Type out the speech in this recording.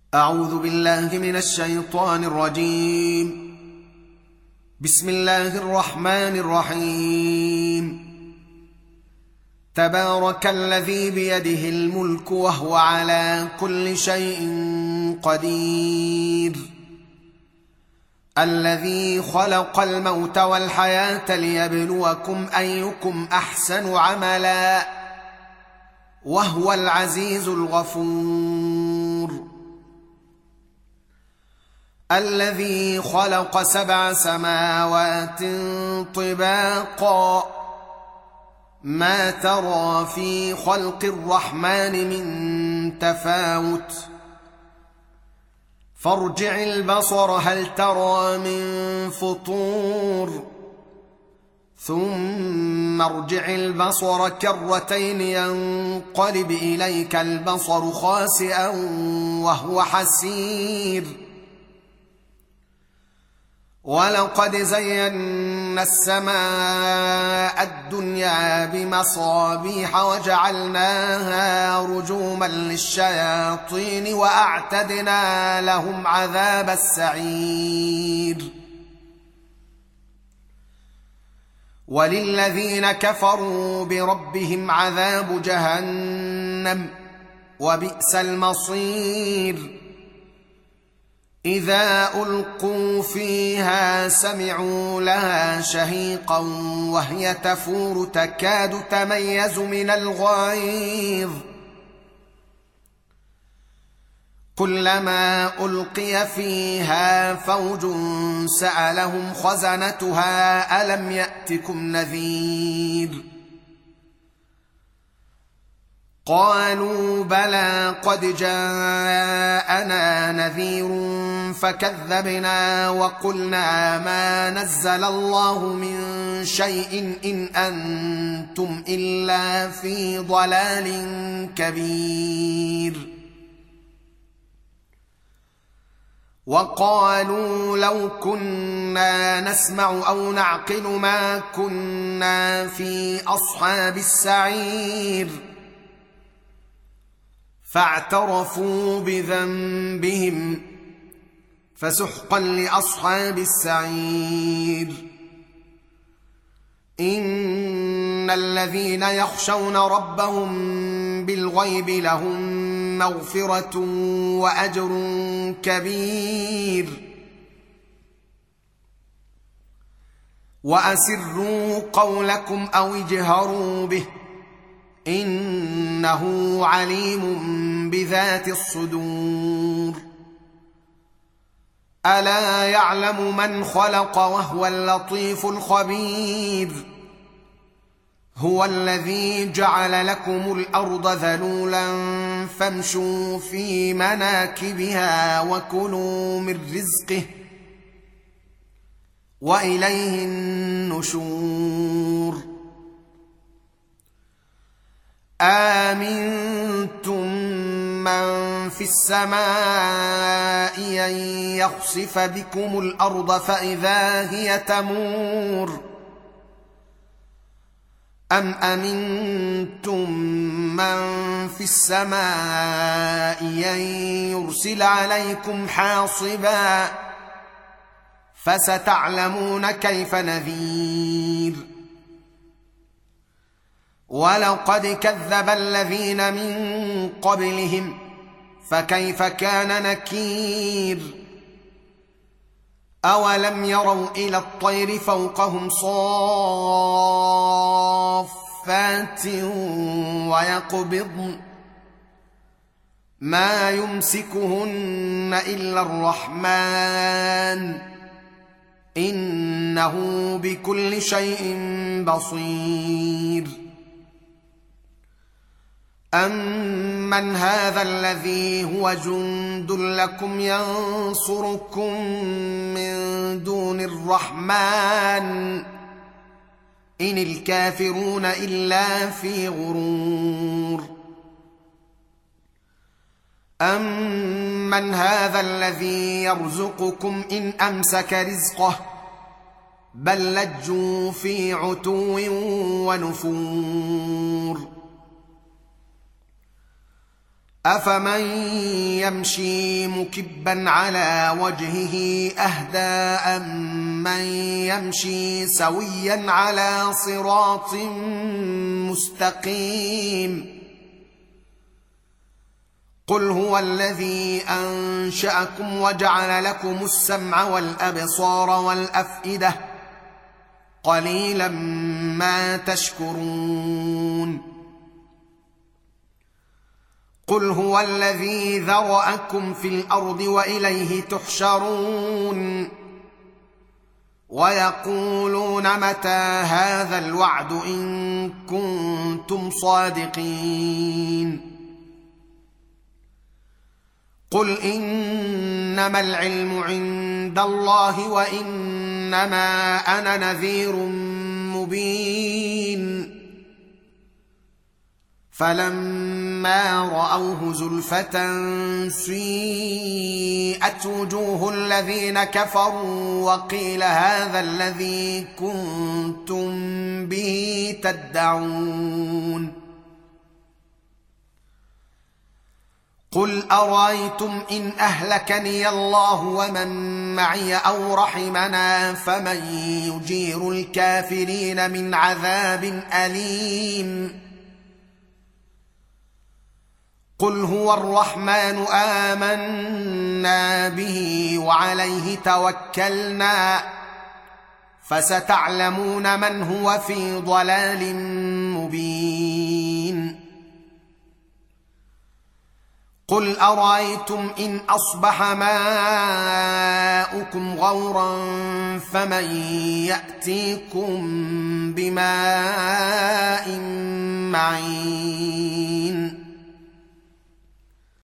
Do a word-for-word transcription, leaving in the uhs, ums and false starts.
أعوذ بالله من الشيطان الرجيم. بسم الله الرحمن الرحيم. تبارك الذي بيده الملك وهو على كل شيء قدير، الذي خلق الموت والحياة ليبلوكم أيكم أحسن عملا، وهو العزيز الغفور. الذي خلق سبع سماوات طباقا، ما ترى في خلق الرحمن من تفاوت، فارجع البصر هل ترى من فطور، ثم ارجع البصر كرتين ينقلب إليك البصر خاسئا وهو حسير. ولقد زينا السماء الدنيا بمصابيح وجعلناها رجوما للشياطين وأعتدنا لهم عذاب السعير. وللذين كفروا بربهم عذاب جهنم وبئس المصير. إذا ألقوا فيها سمعوا لها شهيقا وهي تفور تكاد تميز من الغيظ، كلما ألقي فيها فوج سألهم خزنتها ألم يأتكم نذير، قالوا بلى قد جاءنا نذير فكذبنا وقلنا ما نزل الله من شيء إن أنتم إلا في ضلال كبير. وقالوا لو كنا نسمع أو نعقل ما كنا في أصحاب السعير، فاعترفوا بذنبهم فسحقا لأصحاب السعير. إن الذين يخشون ربهم بالغيب لهم مغفرة وأجر كبير. وأسروا قولكم أو اجهروا به إنه عليم بذات الصدور. ألا يعلم من خلق وهو اللطيف الخبير. هو الذي جعل لكم الأرض ذلولا فامشوا في مناكبها وكلوا من رزقه وإليه النشور. آمنتم من في السماء أن يخسف بكم الأرض فإذا هي تمور، أم أمنتم من في السماء أن يرسل عليكم حاصبا، فستعلمون كيف نذير. ولقد كذب الذين من قبلهم فكيف كان نكير. أولم يروا إلى الطير فوقهم صافات ويقبضن ما يمسكهن إلا الرحمن إنه بكل شيء بصير. أمن هذا الذي هو جند لكم ينصركم من دون الرحمن إن الكافرون إلا في غرور. أمن هذا الذي يرزقكم إن أمسك رزقه بل لجوا في عتو ونفور. أفمن يمشي مكبا على وجهه أهدى أمن يمشي سويا على صراط مستقيم قل هو الذي أنشأكم وجعل لكم السمع والأبصار والأفئدة قليلا ما تشكرون قل هو الذي ذرأكم في الأرض وإليه تحشرون ويقولون متى هذا الوعد إن كنتم صادقين قل إنما العلم عند الله وإنما أنا نذير مبين فلما رأوه زلفة سيئت وجوه الذين كفروا وقيل هذا الذي كنتم به تدعون قل أرأيتم إن أهلكني الله ومن معي أو رحمنا فمن يجير الكافرين من عذاب أليم قل هو الرحمن آمنا به وعليه توكلنا فستعلمون من هو في ضلال مبين قل أرأيتم إن أصبح ماؤكم غورا فمن يأتيكم بماء معين